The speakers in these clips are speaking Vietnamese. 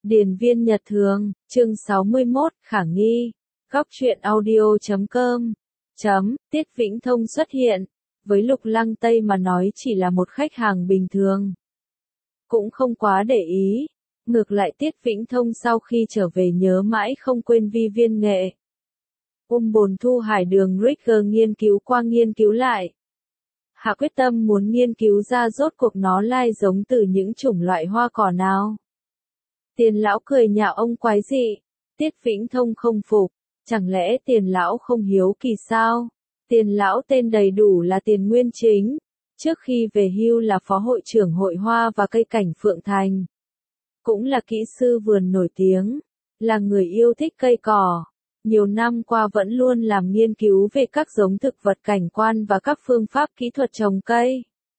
Điền viên Nhật Thường, chương 61, khả nghi. Góc truyện audio.com. Tiết Vĩnh Thông xuất hiện. Với Lục Lăng Tây mà nói chỉ là một khách hàng bình thường. Cũng không quá để ý. Ngược lại Tiết Vĩnh Thông sau khi trở về nhớ mãi không quên Vi Viên Nghệ. Bồn Thu Hải Đường Rigger nghiên cứu qua nghiên cứu lại. Hạ quyết tâm muốn nghiên cứu ra rốt cuộc nó lai giống từ những chủng loại hoa cỏ nào. Tiền lão cười nhạo ông quái dị. Tiết Vĩnh Thông không phục. Chẳng lẽ Tiền lão không hiếu kỳ sao? Tiền lão tên đầy đủ là Tiền Nguyên Chính. Trước khi về hưu là phó hội trưởng hội hoa và cây cảnh Phượng Thành. Cũng là kỹ sư vườn nổi tiếng. Là người yêu thích cây cỏ. Nhiều năm qua vẫn luôn làm nghiên cứu về các giống thực vật cảnh quan và các phương pháp kỹ thuật trồng cây.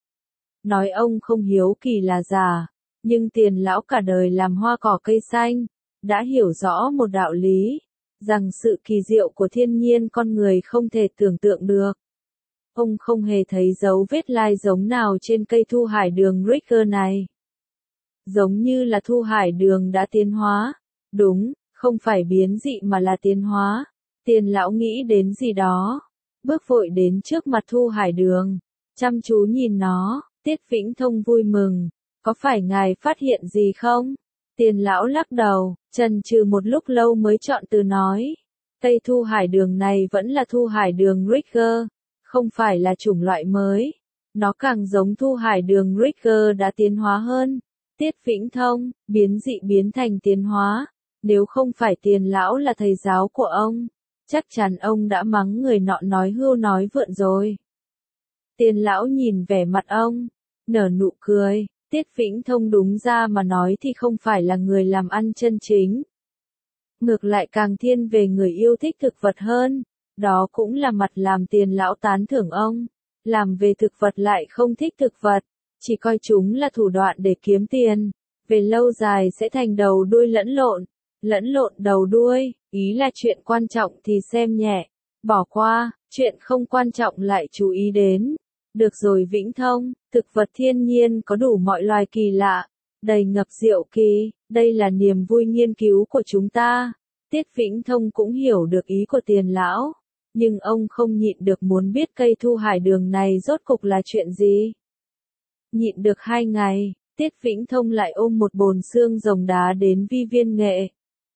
Nói ông không hiếu kỳ là giả. Nhưng Tiền lão cả đời làm hoa cỏ cây xanh, đã hiểu rõ một đạo lý, rằng sự kỳ diệu của thiên nhiên con người không thể tưởng tượng được. Ông không hề thấy dấu vết lai giống nào trên cây Thu Hải Đường Rigger này. Giống như là Thu Hải Đường đã tiến hóa. Đúng, không phải biến dị mà là tiến hóa. Tiền lão nghĩ đến gì đó. Bước vội đến trước mặt Thu Hải Đường. Chăm chú nhìn nó, Tiết Vĩnh Thông vui mừng. Có phải ngài phát hiện gì không? Tiền lão lắc đầu, chần chừ một lúc lâu mới chọn từ nói. Cây Thu Hải Đường này vẫn là Thu Hải Đường Rigger, không phải là chủng loại mới. Nó càng giống Thu Hải Đường Rigger đã tiến hóa hơn. Tiết Vĩnh Thông, biến dị biến thành tiến hóa. Nếu không phải Tiền lão là thầy giáo của ông, chắc chắn ông đã mắng người nọ nói hưu nói vượn rồi. Tiền lão nhìn vẻ mặt ông, nở nụ cười. Tiết Vĩnh Thông đúng ra mà nói thì không phải là người làm ăn chân chính. Ngược lại càng thiên về người yêu thích thực vật hơn. Đó cũng là mặt làm Tiền lão tán thưởng ông. Làm về thực vật lại không thích thực vật. Chỉ coi chúng là thủ đoạn để kiếm tiền. Về lâu dài sẽ thành đầu đuôi lẫn lộn. Lẫn lộn đầu đuôi. Ý là chuyện quan trọng thì xem nhẹ. Bỏ qua, chuyện không quan trọng lại chú ý đến. Được rồi Vĩnh Thông, thực vật thiên nhiên có đủ mọi loài kỳ lạ, đầy ngập diệu kỳ, đây là niềm vui nghiên cứu của chúng ta. Tiết Vĩnh Thông cũng hiểu được ý của Tiền lão, nhưng ông không nhịn được muốn biết cây Thu Hải Đường này rốt cục là chuyện gì. Nhịn được 2 ngày, Tiết Vĩnh Thông lại ôm một bồn xương rồng đá đến Vi Viên Nghệ.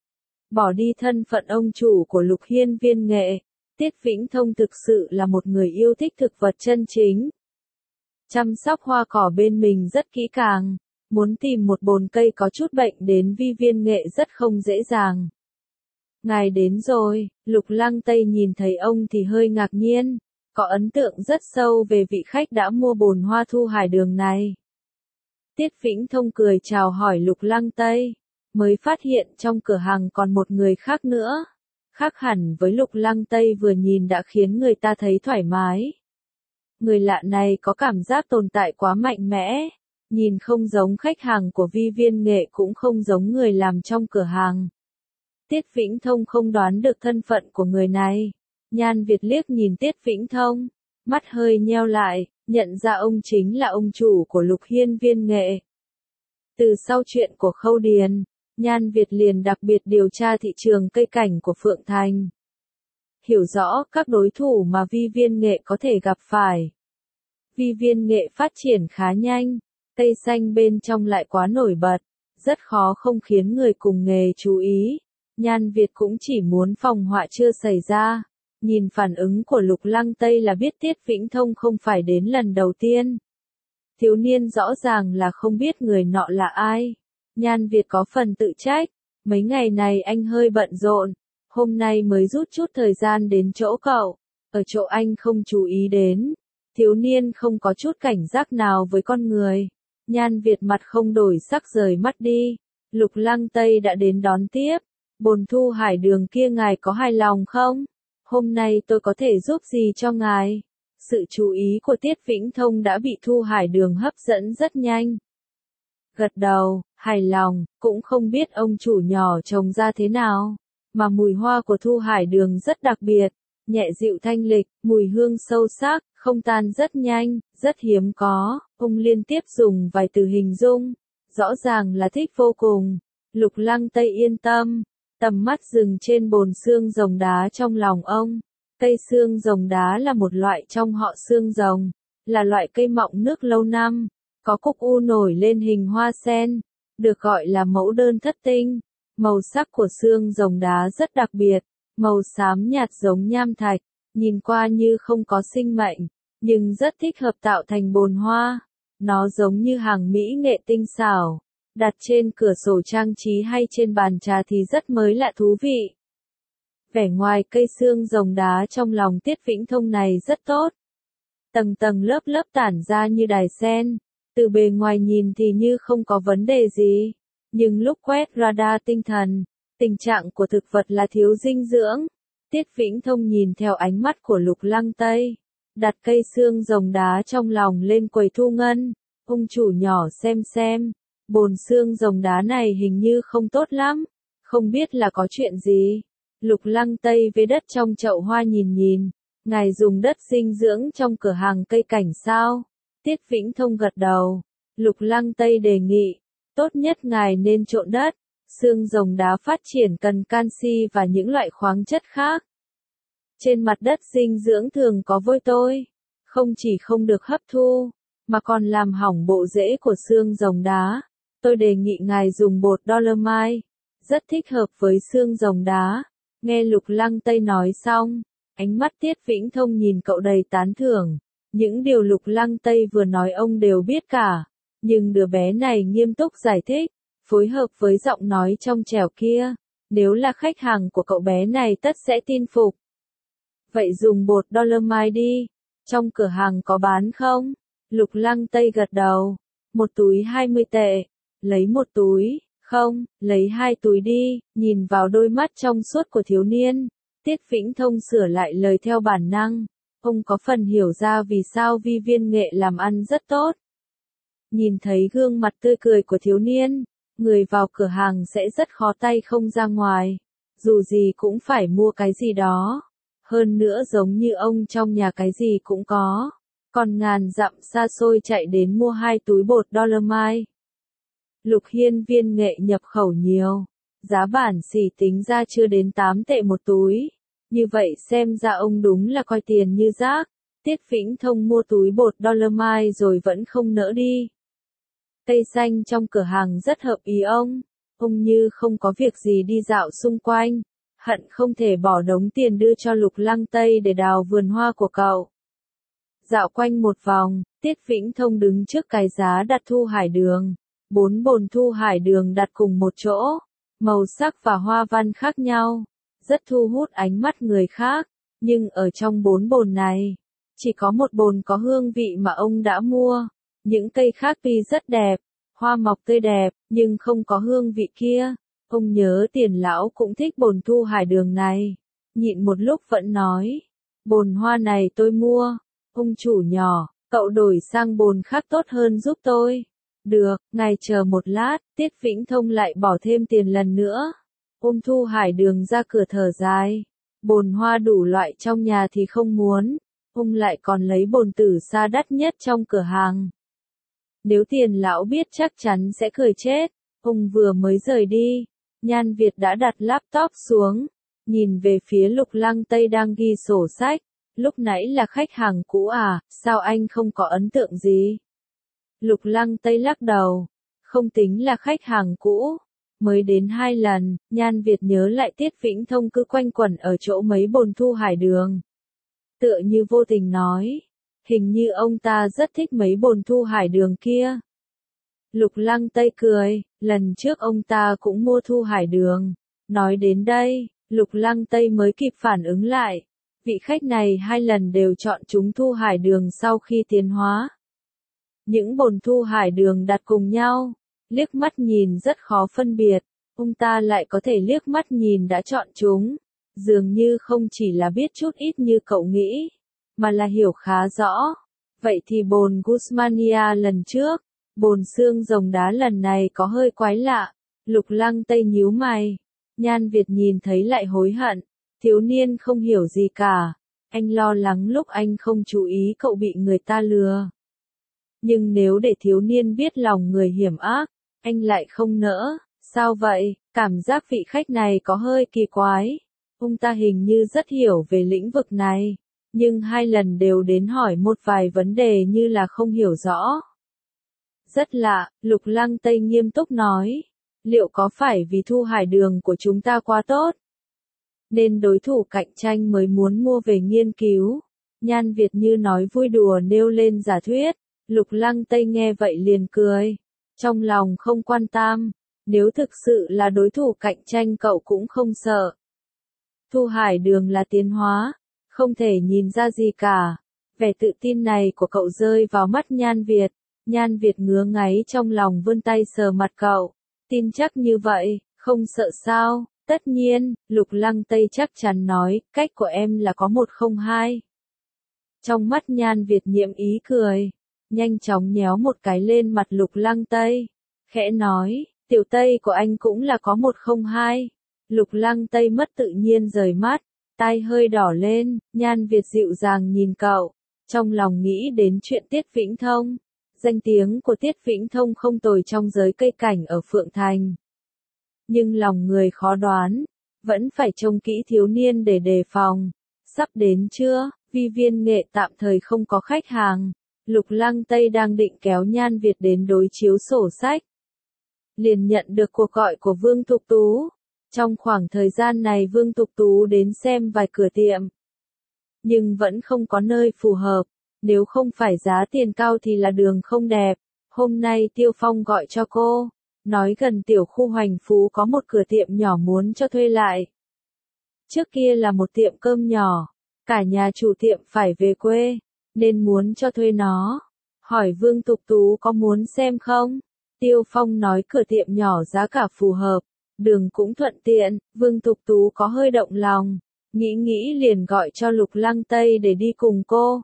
Bỏ đi thân phận ông chủ của Lục Hiên Viên Nghệ. Tiết Vĩnh Thông thực sự là một người yêu thích thực vật chân chính. Chăm sóc hoa cỏ bên mình rất kỹ càng. Muốn tìm một bồn cây có chút bệnh đến Vi Viên Nghệ rất không dễ dàng. Ngài đến rồi, Lục Lăng Tây nhìn thấy ông thì hơi ngạc nhiên. Có ấn tượng rất sâu về vị khách đã mua bồn hoa Thu Hải Đường này. Tiết Vĩnh Thông cười chào hỏi Lục Lăng Tây. Mới phát hiện trong cửa hàng còn một người khác nữa. Khác hẳn với Lục Lăng Tây vừa nhìn đã khiến người ta thấy thoải mái. Người lạ này có cảm giác tồn tại quá mạnh mẽ. Nhìn không giống khách hàng của Vi Viên Nghệ cũng không giống người làm trong cửa hàng. Tiết Vĩnh Thông không đoán được thân phận của người này. Nhan Việt liếc nhìn Tiết Vĩnh Thông. Mắt hơi nheo lại, nhận ra ông chính là ông chủ của Lục Hiên Viên Nghệ. Từ sau chuyện của Khâu Điền, Nhan Việt liền đặc biệt điều tra thị trường cây cảnh của Phượng Thành. Hiểu rõ các đối thủ mà Vi Viên Nghệ có thể gặp phải. Vi Viên Nghệ phát triển khá nhanh, cây xanh bên trong lại quá nổi bật, rất khó không khiến người cùng nghề chú ý. Nhan Việt cũng chỉ muốn phòng họa chưa xảy ra. Nhìn phản ứng của Lục Lăng Tây là biết Tiết Vĩnh Thông không phải đến lần đầu tiên. Thiếu niên rõ ràng là không biết người nọ là ai. Nhan Việt có phần tự trách. Mấy ngày này anh hơi bận rộn. Hôm nay mới rút chút thời gian đến chỗ cậu. Ở chỗ anh không chú ý đến. Thiếu niên không có chút cảnh giác nào với con người. Nhan Việt mặt không đổi sắc rời mắt đi. Lục Lăng Tây đã đến đón tiếp. Bồn Thu Hải Đường kia ngài có hài lòng không? Hôm nay tôi có thể giúp gì cho ngài? Sự chú ý của Tiết Vĩnh Thông đã bị Thu Hải Đường hấp dẫn rất nhanh. Gật đầu, hài lòng, cũng không biết ông chủ nhỏ trồng ra thế nào. Mà mùi hoa của Thu Hải Đường rất đặc biệt, nhẹ dịu thanh lịch, mùi hương sâu sắc, không tan rất nhanh, rất hiếm có. Ông liên tiếp dùng vài từ hình dung, rõ ràng là thích vô cùng. Lục Lăng Tây yên tâm, tầm mắt dừng trên bồn xương rồng đá trong lòng ông. Cây xương rồng đá là một loại trong họ xương rồng, là loại cây mọng nước lâu năm, có cúc u nổi lên hình hoa sen, được gọi là mẫu đơn thất tinh. Màu sắc của xương rồng đá rất đặc biệt, màu xám nhạt giống nham thạch, nhìn qua như không có sinh mệnh, nhưng rất thích hợp tạo thành bồn hoa. Nó giống như hàng mỹ nghệ tinh xảo, đặt trên cửa sổ trang trí hay trên bàn trà thì rất mới lạ thú vị. Vẻ ngoài cây xương rồng đá trong lòng Tiết Vĩnh Thông này rất tốt. Tầng tầng lớp lớp tản ra như đài sen, từ bề ngoài nhìn thì như không có vấn đề gì. Nhưng lúc quét radar tinh thần, tình trạng của thực vật là thiếu dinh dưỡng. Tiết Vĩnh Thông nhìn theo ánh mắt của Lục Lăng Tây, đặt cây xương rồng đá trong lòng lên quầy thu ngân. Ông chủ nhỏ xem, bồn xương rồng đá này hình như không tốt lắm, không biết là có chuyện gì. Lục Lăng Tây với đất trong chậu hoa nhìn, ngài dùng đất dinh dưỡng trong cửa hàng cây cảnh sao? Tiết Vĩnh Thông gật đầu. Lục Lăng Tây đề nghị, tốt nhất ngài nên trộn đất, xương rồng đá phát triển cần canxi và những loại khoáng chất khác. Trên mặt đất dinh dưỡng thường có vôi tôi, không chỉ không được hấp thu, mà còn làm hỏng bộ rễ của xương rồng đá. Tôi đề nghị ngài dùng bột Dolomite, rất thích hợp với xương rồng đá. Nghe Lục Lăng Tây nói xong, ánh mắt Tiết Vĩnh Thông nhìn cậu đầy tán thưởng. Những điều Lục Lăng Tây vừa nói ông đều biết cả, nhưng đứa bé này nghiêm túc giải thích, phối hợp với giọng nói trong trẻo kia. Nếu là khách hàng của cậu bé này tất sẽ tin phục. Vậy dùng bột Dolomite đi, trong cửa hàng có bán không? Lục Lăng Tây gật đầu. Một túi 20 tệ, lấy một túi. Không, lấy 2 túi đi. Nhìn vào đôi mắt trong suốt của thiếu niên, Tiết Vĩnh Thông sửa lại lời theo bản năng. Ông có phần hiểu ra vì sao Vi Viên Nghệ làm ăn rất tốt. Nhìn thấy gương mặt tươi cười của thiếu niên, người vào cửa hàng sẽ rất khó tay không ra ngoài. Dù gì cũng phải mua cái gì đó. Hơn nữa giống như ông trong nhà cái gì cũng có. Còn ngàn dặm xa xôi chạy đến mua 2 túi bột Dolomite. Lục Hiên Viên Nghệ nhập khẩu nhiều. Giá bản xỉ tính ra chưa đến 8 tệ một túi. Như vậy xem ra ông đúng là coi tiền như rác. Tiết Vĩnh Thông mua túi bột Dolomite rồi vẫn không nỡ đi. Cây xanh trong cửa hàng rất hợp ý ông. Ông như không có việc gì đi dạo xung quanh. Hận không thể bỏ đống tiền đưa cho Lục Lăng Tây để đào vườn hoa của cậu. Dạo quanh một vòng, Tiết Vĩnh Thông đứng trước cái giá đặt thu hải đường. 4 bồn thu hải đường đặt cùng một chỗ. Màu sắc và hoa văn khác nhau. Rất thu hút ánh mắt người khác. Nhưng ở trong 4 bồn này, chỉ có một bồn có hương vị mà ông đã mua. Những cây khác tuy rất đẹp, hoa mọc tươi đẹp, nhưng không có hương vị kia. Ông nhớ Tiền lão cũng thích bồn thu hải đường này. Nhịn một lúc vẫn nói, bồn hoa này tôi mua. Ông chủ nhỏ, cậu đổi sang bồn khác tốt hơn giúp tôi. Được, ngài chờ một lát. Tiết Vĩnh Thông lại bỏ thêm tiền lần nữa. Ôm thu hải đường ra cửa thở dài. Bồn hoa đủ loại trong nhà thì không muốn. Ông lại còn lấy bồn tử sa đắt nhất trong cửa hàng. Nếu Tiền lão biết chắc chắn sẽ cười chết. Ông vừa mới rời đi, Nhan Việt đã đặt laptop xuống, nhìn về phía Lục Lăng Tây đang ghi sổ sách. Lúc nãy là khách hàng cũ à, sao anh không có ấn tượng gì? Lục Lăng Tây lắc đầu, không tính là khách hàng cũ, mới đến 2 lần. Nhan Việt nhớ lại Tiết Vĩnh Thông cứ quanh quẩn ở chỗ mấy bồn thu hải đường. Tựa như vô tình nói, hình như ông ta rất thích mấy bồn thu hải đường kia. Lục Lăng Tây cười, lần trước ông ta cũng mua thu hải đường. Nói đến đây, Lục Lăng Tây mới kịp phản ứng lại. Vị khách này 2 lần đều chọn chúng thu hải đường sau khi tiến hóa. Những bồn thu hải đường đặt cùng nhau, liếc mắt nhìn rất khó phân biệt, ông ta lại có thể liếc mắt nhìn đã chọn chúng. Dường như không chỉ là biết chút ít như cậu nghĩ, mà là hiểu khá rõ. Vậy thì bồn Guzmania lần trước, bồn xương rồng đá lần này có hơi quái lạ. Lục Lăng Tây nhíu mày. Nhan Việt nhìn thấy lại hối hận. Thiếu niên không hiểu gì cả. Anh lo lắng lúc anh không chú ý cậu bị người ta lừa. Nhưng nếu để thiếu niên biết lòng người hiểm ác, anh lại không nỡ. Sao vậy, cảm giác vị khách này có hơi kỳ quái. Ông ta hình như rất hiểu về lĩnh vực này, nhưng 2 lần đều đến hỏi một vài vấn đề như là không hiểu rõ. Rất lạ, Lục Lăng Tây nghiêm túc nói. Liệu có phải vì thu hải đường của chúng ta quá tốt, nên đối thủ cạnh tranh mới muốn mua về nghiên cứu? Nhan Việt như nói vui đùa nêu lên giả thuyết. Lục Lăng Tây nghe vậy liền cười. Trong lòng không quan tâm, nếu thực sự là đối thủ cạnh tranh cậu cũng không sợ. Thu hải đường là tiến hóa, không thể nhìn ra gì cả. Vẻ tự tin này của cậu rơi vào mắt Nhan Việt. Nhan Việt ngứa ngáy trong lòng vươn tay sờ mặt cậu. Tin chắc như vậy, không sợ sao? Tất nhiên, Lục Lăng Tây chắc chắn nói, cách của em là có 102. Trong mắt Nhan Việt nhiễm ý cười, nhanh chóng nhéo một cái lên mặt Lục Lăng Tây, khẽ nói, tiểu Tây của anh cũng là có 102. Lục Lăng Tây mất tự nhiên rời mắt, tai hơi đỏ lên. Nhan Việt dịu dàng nhìn cậu, trong lòng nghĩ đến chuyện Tiết Vĩnh Thông. Danh tiếng của Tiết Vĩnh Thông không tồi trong giới cây cảnh ở Phượng Thành. Nhưng lòng người khó đoán, vẫn phải trông kỹ thiếu niên để đề phòng. Sắp đến chưa, Vi Viên Nghệ tạm thời không có khách hàng. Lục Lăng Tây đang định kéo Nhan Việt đến đối chiếu sổ sách, liền nhận được cuộc gọi của Vương Thục Tú. Trong khoảng thời gian này Vương Thục Tú đến xem vài cửa tiệm, nhưng vẫn không có nơi phù hợp. Nếu không phải giá tiền cao thì là đường không đẹp. Hôm nay Tiêu Phong gọi cho cô, nói gần tiểu khu Hoành Phú có một cửa tiệm nhỏ muốn cho thuê lại. Trước kia là một tiệm cơm nhỏ, cả nhà chủ tiệm phải về quê, nên muốn cho thuê nó. Hỏi Vương Tục Tú có muốn xem không? Tiêu Phong nói cửa tiệm nhỏ giá cả phù hợp, đường cũng thuận tiện. Vương Tục Tú có hơi động lòng, nghĩ liền gọi cho Lục Lăng Tây để đi cùng cô.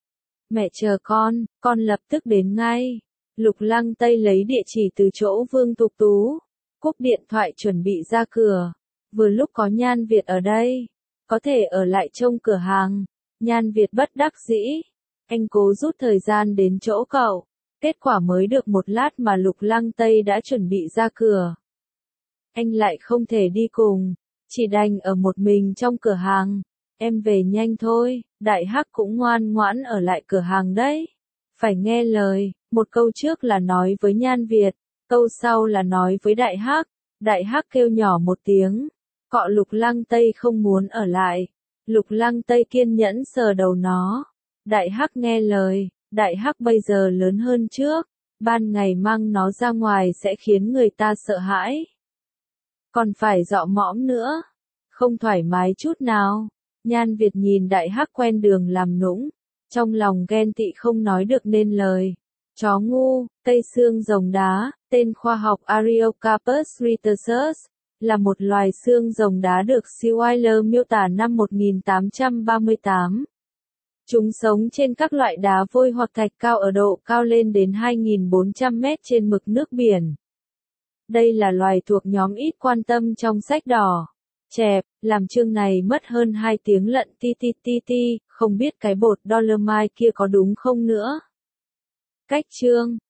Mẹ chờ con lập tức đến ngay. Lục Lăng Tây lấy địa chỉ từ chỗ Vương Tục Tú, cúp điện thoại chuẩn bị ra cửa. Vừa lúc có Nhan Việt ở đây, có thể ở lại trông cửa hàng. Nhan Việt bất đắc dĩ, anh cố rút thời gian đến chỗ cậu. Kết quả mới được một lát mà Lục Lăng Tây đã chuẩn bị ra cửa. Anh lại không thể đi cùng, chỉ đành ở một mình trong cửa hàng. Em về nhanh thôi, Đại Hắc cũng ngoan ngoãn ở lại cửa hàng đấy. Phải nghe lời, một câu trước là nói với Nhan Việt, câu sau là nói với Đại Hắc. Đại Hắc kêu nhỏ một tiếng, cọ Lục Lăng Tây không muốn ở lại. Lục Lăng Tây kiên nhẫn sờ đầu nó. Đại Hắc nghe lời, Đại Hắc bây giờ lớn hơn trước, ban ngày mang nó ra ngoài sẽ khiến người ta sợ hãi. Còn phải dọ mõm nữa, không thoải mái chút nào. Nhan Việt nhìn Đại Hắc quen đường làm nũng, trong lòng ghen tị không nói được nên lời. Chó ngu, cây xương rồng đá, tên khoa học Ariocarpus rhesus, là một loài xương rồng đá được Schuyler miêu tả năm 1838. Chúng sống trên các loại đá vôi hoặc thạch cao ở độ cao lên đến 2.400 mét trên mực nước biển. Đây là loài thuộc nhóm ít quan tâm trong sách đỏ. Chẹp, làm chương này mất hơn 2 tiếng lận ti, không biết cái bột Dolomite kia có đúng không nữa. Cách chương